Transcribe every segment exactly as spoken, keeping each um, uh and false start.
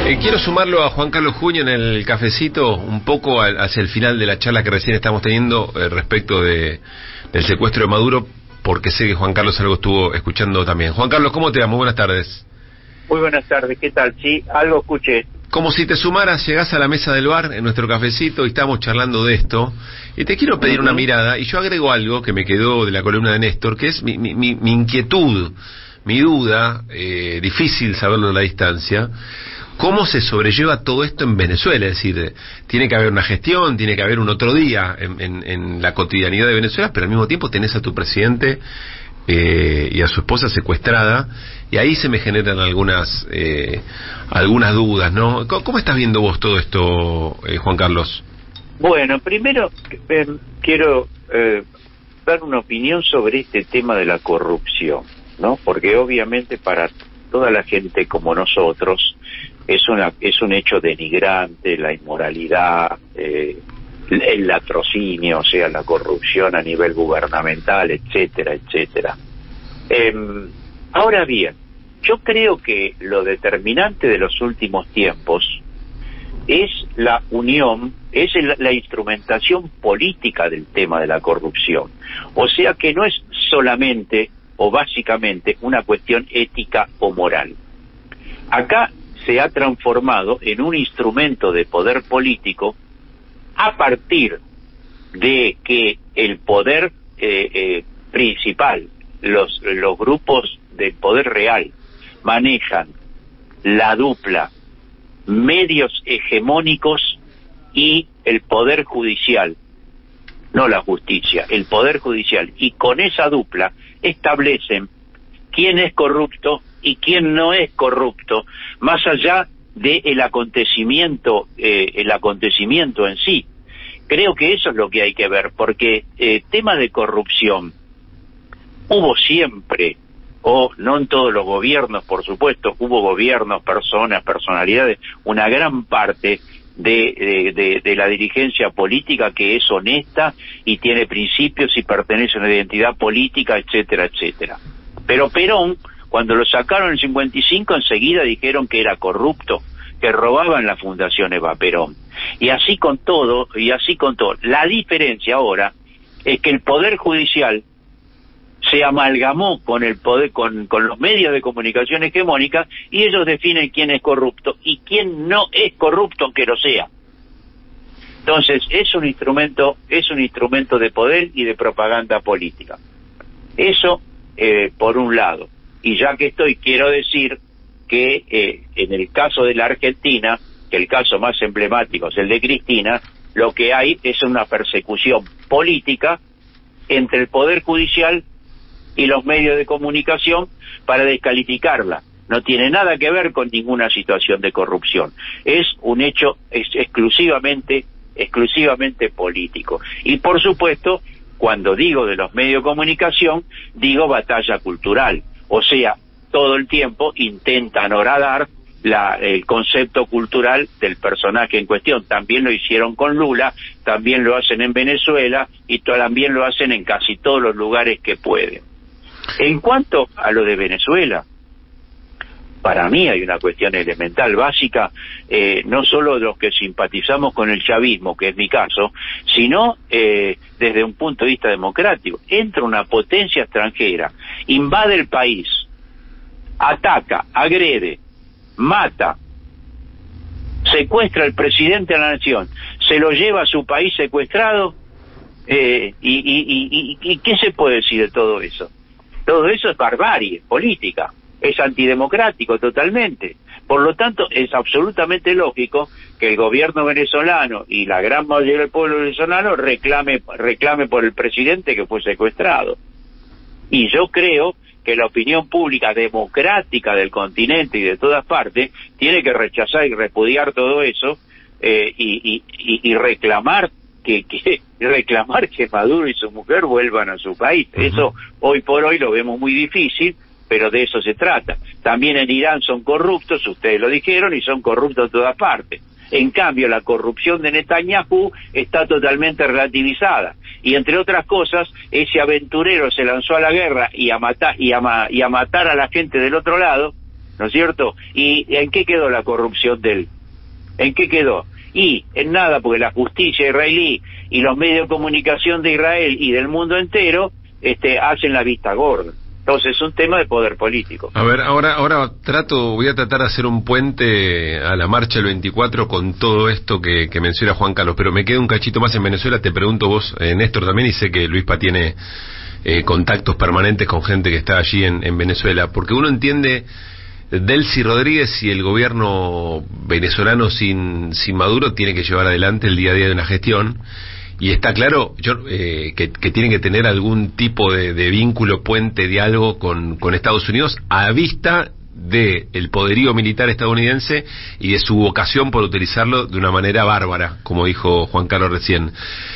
Eh, quiero sumarlo a Juan Carlos Juño en el cafecito, un poco al, hacia el final de la charla que recién estamos teniendo eh, respecto de, del secuestro de Maduro, porque sé que Juan Carlos algo estuvo escuchando también. Juan Carlos, ¿cómo te va? Muy buenas tardes. Muy buenas tardes, ¿qué tal? Sí, algo escuché. Como si te sumaras, llegás a la mesa del bar en nuestro cafecito y estamos charlando de esto, y te quiero pedir uh-huh. una mirada, y yo agrego algo que me quedó de la columna de Néstor, que es mi, mi, mi, mi inquietud, mi duda, eh, difícil saberlo a la distancia. ¿Cómo se sobrelleva todo esto en Venezuela? Es decir, tiene que haber una gestión, tiene que haber un otro día en, en, en la cotidianidad de Venezuela, pero al mismo tiempo tenés a tu presidente eh, y a su esposa secuestrada, y ahí se me generan algunas eh, algunas dudas, ¿no? ¿Cómo, cómo estás viendo vos todo esto, eh, Juan Carlos? Bueno, primero eh, quiero eh, dar una opinión sobre este tema de la corrupción, ¿no? Porque obviamente para toda la gente como nosotros es una es un hecho denigrante la inmoralidad, eh, el latrocinio, o sea, la corrupción a nivel gubernamental, etcétera, etcétera. Eh, ahora bien, yo creo que lo determinante de los últimos tiempos es la unión, es el, la instrumentación política del tema de la corrupción. O sea que no es solamente o básicamente una cuestión ética o moral. Acá se ha transformado en un instrumento de poder político a partir de que el poder eh, eh, principal, los, los grupos de poder real, manejan la dupla medios hegemónicos y el poder judicial, no la justicia, el poder judicial, y con esa dupla establecen quién es corrupto y quién no es corrupto, más allá del acontecimiento, eh, el acontecimiento en sí. Creo que eso es lo que hay que ver, porque eh, tema de corrupción hubo siempre, o no en todos los gobiernos, por supuesto, hubo gobiernos, personas, personalidades, una gran parte de, de, de, de la dirigencia política que es honesta y tiene principios y pertenece a una identidad política, etcétera, etcétera. Pero Perón, cuando lo sacaron en el cincuenta y cinco, enseguida dijeron que era corrupto, que robaban la Fundación Eva Perón. Y así con todo, y así con todo. La diferencia ahora es que el Poder Judicial se amalgamó con el poder, con, con los medios de comunicación hegemónica, y ellos definen quién es corrupto y quién no es corrupto, aunque lo sea. Entonces, es un instrumento, es un instrumento de poder y de propaganda política. Eso, eh, por un lado. Y ya que estoy, quiero decir que eh, en el caso de la Argentina, que el caso más emblemático es el de Cristina, lo que hay es una persecución política entre el Poder Judicial y los medios de comunicación para descalificarla. No tiene nada que ver con ninguna situación de corrupción. Es un hecho es exclusivamente, exclusivamente político. Y por supuesto, cuando digo de los medios de comunicación, digo batalla cultural. O sea, todo el tiempo intentan horadar la, el concepto cultural del personaje en cuestión. También lo hicieron con Lula, también lo hacen en Venezuela y también lo hacen en casi todos los lugares que pueden. En cuanto a lo de Venezuela, para mí hay una cuestión elemental, básica, eh, no solo de los que simpatizamos con el chavismo, que es mi caso, sino eh, desde un punto de vista democrático. Entra una potencia extranjera, invade el país, ataca, agrede, mata, secuestra al presidente de la nación, se lo lleva a su país secuestrado, eh, y, y, y, y, y ¿qué se puede decir de todo eso? Todo eso es barbarie política, es antidemocrático totalmente. Por lo tanto, es absolutamente lógico que el gobierno venezolano y la gran mayoría del pueblo venezolano reclame, reclame por el presidente que fue secuestrado. Y yo creo que la opinión pública democrática del continente y de todas partes tiene que rechazar y repudiar todo eso, eh, y, y, y reclamar que, que reclamar que Maduro y su mujer vuelvan a su país. Uh-huh. Eso hoy por hoy lo vemos muy difícil, pero de eso se trata. También en Irán son corruptos, ustedes lo dijeron, y son corruptos en todas partes. En cambio, la corrupción de Netanyahu está totalmente relativizada. Y entre otras cosas, ese aventurero se lanzó a la guerra y a matar, y a, ma, y a matar a la gente del otro lado, ¿no es cierto? ¿Y en qué quedó la corrupción de él? ¿En qué quedó? Y en nada, porque la justicia israelí y los medios de comunicación de Israel y del mundo entero este, hacen la vista gorda. Entonces es un tema de poder político. A ver, ahora ahora trato, voy a tratar de hacer un puente a la marcha del veinticuatro con todo esto que, que menciona Juan Carlos, pero me quedo un cachito más en Venezuela. Te pregunto vos, eh, Néstor, también, y sé que Luispa tiene eh, contactos permanentes con gente que está allí en, en Venezuela, porque uno entiende Delcy Rodríguez y el gobierno venezolano sin, sin Maduro tiene que llevar adelante el día a día de una gestión. Y está claro yo, eh, que, que tienen que tener algún tipo de, de vínculo, puente, diálogo con, con Estados Unidos a vista de el poderío militar estadounidense y de su vocación por utilizarlo de una manera bárbara, como dijo Juan Carlos recién.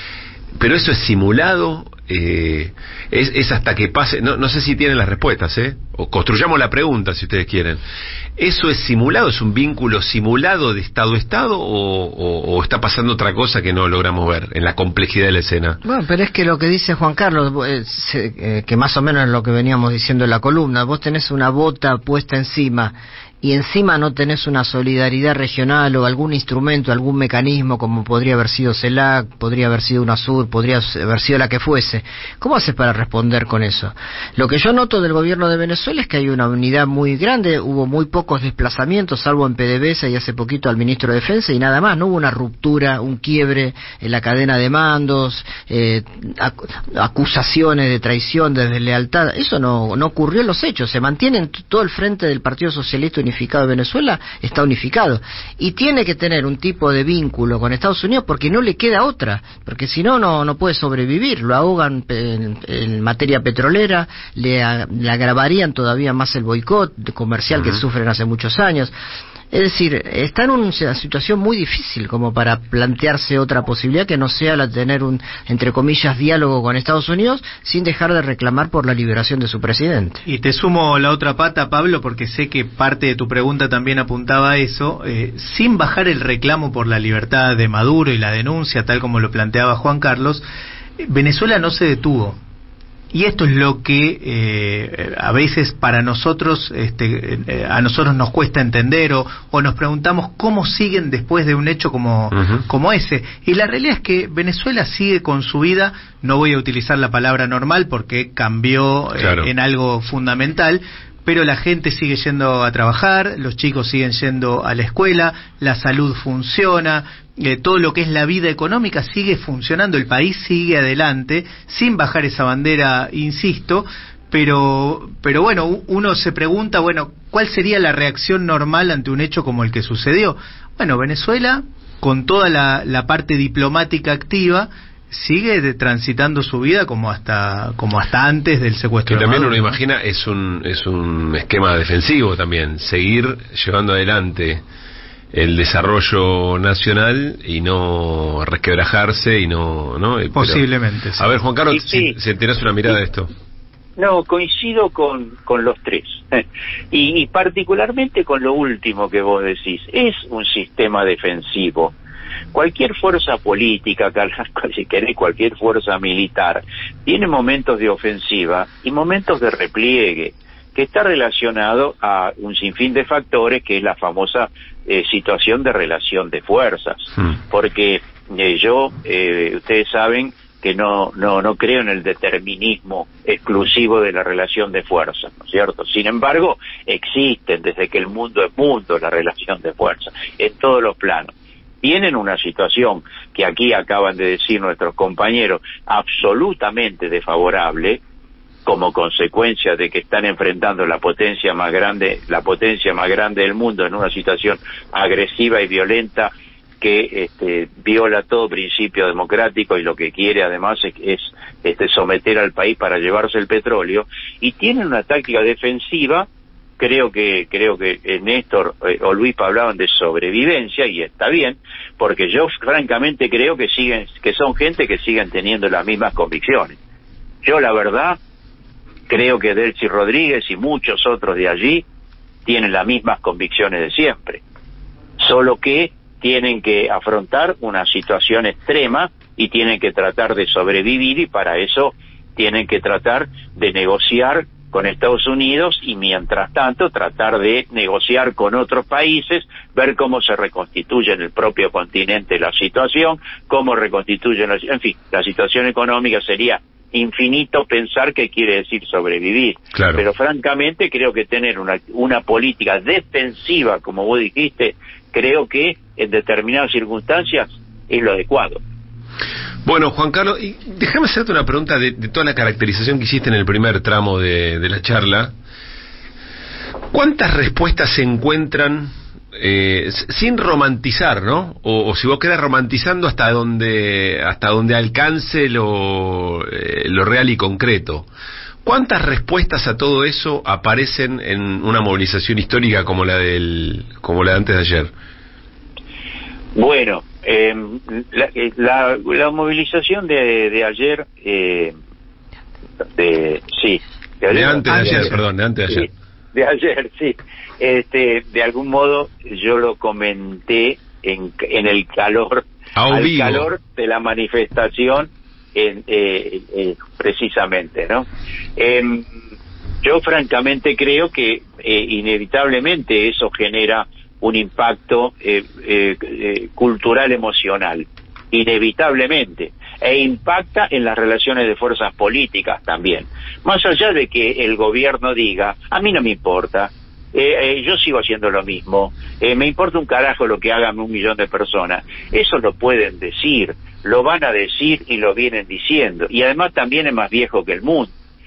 Pero eso es simulado, eh, es, es hasta que pase, no, no sé si tienen las respuestas, ¿eh? O construyamos la pregunta si ustedes quieren. ¿Eso es simulado? ¿Es un vínculo simulado de Estado a Estado o, o, o está pasando otra cosa que no logramos ver en la complejidad de la escena? Bueno, pero es que lo que dice Juan Carlos, es, eh, que más o menos es lo que veníamos diciendo en la columna, vos tenés una bota puesta encima y encima no tenés una solidaridad regional o algún instrumento, algún mecanismo como podría haber sido CELAC, podría haber sido UNASUR, podría haber sido la que fuese. ¿Cómo haces para responder con eso? Lo que yo noto del gobierno de Venezuela es que hay una unidad muy grande, hubo muy pocos desplazamientos, salvo en PDVSA y hace poquito al ministro de Defensa y nada más, no hubo una ruptura, un quiebre en la cadena de mandos, eh, ac acusaciones de traición, de deslealtad, eso no, no ocurrió en los hechos, se mantiene todo el frente del Partido Socialista Unificado de Venezuela, está unificado y tiene que tener un tipo de vínculo con Estados Unidos porque no le queda otra, porque si no, no no puede sobrevivir, lo ahogan en, en materia petrolera, le, le agravarían todavía más el boicot comercial uh-huh. que sufren hace muchos años. Es decir, está en una situación muy difícil como para plantearse otra posibilidad que no sea la de tener un, entre comillas, diálogo con Estados Unidos sin dejar de reclamar por la liberación de su presidente. Y te sumo la otra pata, Pablo, porque sé que parte de tu pregunta también apuntaba a eso, eh, sin bajar el reclamo por la libertad de Maduro y la denuncia, tal como lo planteaba Juan Carlos, Venezuela no se detuvo. Y esto es lo que eh, a veces para nosotros, este, eh, a nosotros nos cuesta entender o, o nos preguntamos cómo siguen después de un hecho como, uh-huh. como ese. Y la realidad es que Venezuela sigue con su vida, no voy a utilizar la palabra normal porque cambió claro. eh, en algo fundamental, pero la gente sigue yendo a trabajar, los chicos siguen yendo a la escuela, la salud funciona, eh, todo lo que es la vida económica sigue funcionando, el país sigue adelante, sin bajar esa bandera, insisto, pero pero bueno, uno se pregunta, bueno, ¿cuál sería la reacción normal ante un hecho como el que sucedió? Bueno, Venezuela, con toda la, la parte diplomática activa, sigue de, transitando su vida como hasta como hasta antes del secuestro. Que también Maduro, uno ¿no? imagina es un es un esquema defensivo también, seguir llevando adelante el desarrollo nacional y no resquebrajarse y no no posiblemente. Pero, sí. A ver, Juan Carlos, sí, si, si tenés una mirada sí. de esto. No, coincido con, con los tres. y, y particularmente con lo último que vos decís. Es un sistema defensivo. Cualquier fuerza política, si querés, cualquier fuerza militar, tiene momentos de ofensiva y momentos de repliegue, que está relacionado a un sinfín de factores, que es la famosa eh, situación de relación de fuerzas. Hmm. Porque eh, yo, eh, ustedes saben que no, no, no creo en el determinismo exclusivo de la relación de fuerzas, ¿no es cierto? Sin embargo, existen desde que el mundo es mundo la relación de fuerzas, en todos los planos. Tienen una situación que aquí acaban de decir nuestros compañeros, absolutamente desfavorable, como consecuencia de que están enfrentando la potencia más grande, la potencia más grande del mundo en una situación agresiva y violenta que este, viola todo principio democrático y lo que quiere además es, es este, someter al país para llevarse el petróleo, y tienen una táctica defensiva. Creo que creo que eh, Néstor eh, o Luis hablaban de sobrevivencia y está bien, porque yo francamente creo que siguen que son gente que siguen teniendo las mismas convicciones. Yo la verdad creo que Delcy Rodríguez y muchos otros de allí tienen las mismas convicciones de siempre, solo que tienen que afrontar una situación extrema y tienen que tratar de sobrevivir, y para eso tienen que tratar de negociar con Estados Unidos y mientras tanto tratar de negociar con otros países, ver cómo se reconstituye en el propio continente la situación, cómo reconstituye, la, en fin, la situación económica. Sería infinito pensar qué quiere decir sobrevivir. Claro. Pero francamente creo que tener una, una política defensiva, como vos dijiste, creo que en determinadas circunstancias es lo adecuado. Bueno, Juan Carlos, y déjame hacerte una pregunta de, de toda la caracterización que hiciste en el primer tramo de, de la charla. ¿Cuántas respuestas se encuentran, eh, sin romantizar, ¿no? O, o si vos querés, romantizando hasta donde hasta donde alcance lo, eh, lo real y concreto? ¿Cuántas respuestas a todo eso aparecen en una movilización histórica como la del como la de antes de ayer? Bueno, eh, la, la, la movilización de, de ayer, eh, de, sí, de, ayer, de antes de ayer, ayer, perdón, de antes de ayer. Sí, de ayer, sí. Este, de algún modo yo lo comenté en, en el calor, al vivo. calor de la manifestación, en, eh, eh, precisamente, ¿no? Eh, yo francamente creo que eh, inevitablemente eso genera un impacto eh, eh, eh, cultural emocional, inevitablemente, e impacta en las relaciones de fuerzas políticas también. Más allá de que el gobierno diga, a mí no me importa, eh, eh, yo sigo haciendo lo mismo, eh, me importa un carajo lo que hagan un millón de personas, eso lo pueden decir, lo van a decir y lo vienen diciendo, y además también es más viejo que el mundo.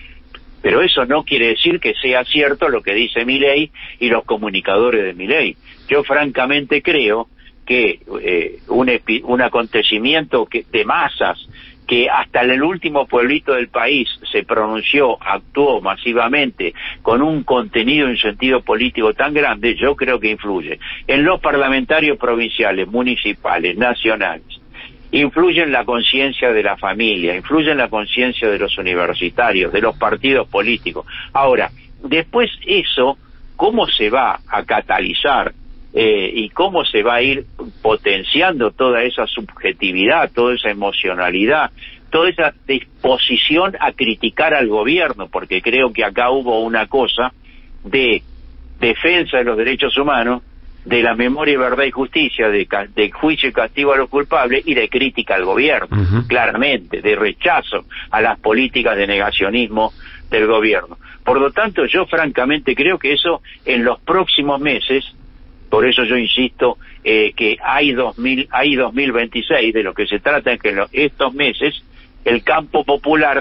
Pero eso no quiere decir que sea cierto lo que dice Milei y los comunicadores de Milei. Yo francamente creo que eh, un, epi, un acontecimiento que, de masas, que hasta en el último pueblito del país se pronunció, actuó masivamente, con un contenido y un sentido político tan grande, yo creo que influye. En los parlamentarios provinciales, municipales, nacionales, influye en la conciencia de la familia, influye en la conciencia de los universitarios, de los partidos políticos. Ahora, después eso, ¿cómo se va a catalizar eh, y cómo se va a ir potenciando toda esa subjetividad, toda esa emocionalidad, toda esa disposición a criticar al gobierno? Porque creo que acá hubo una cosa de defensa de los derechos humanos, de la memoria, verdad y justicia, de, de juicio y castigo a los culpables y de crítica al gobierno, uh-huh. claramente, de rechazo a las políticas de negacionismo del gobierno. Por lo tanto, yo francamente creo que eso en los próximos meses, por eso yo insisto eh, que hay dos mil, hay dos mil veintiséis, de lo que se trata es que en los, estos meses el campo popular,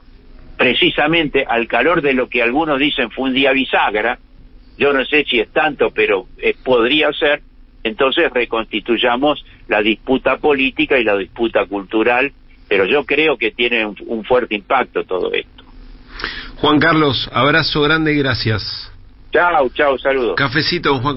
precisamente al calor de lo que algunos dicen fue un día bisagra, yo no sé si es tanto, pero eh, podría ser, entonces reconstituyamos la disputa política y la disputa cultural, pero yo creo que tiene un, un fuerte impacto todo esto. Juan Carlos, abrazo grande y gracias. Chao, chao, saludos. Cafecito, Juan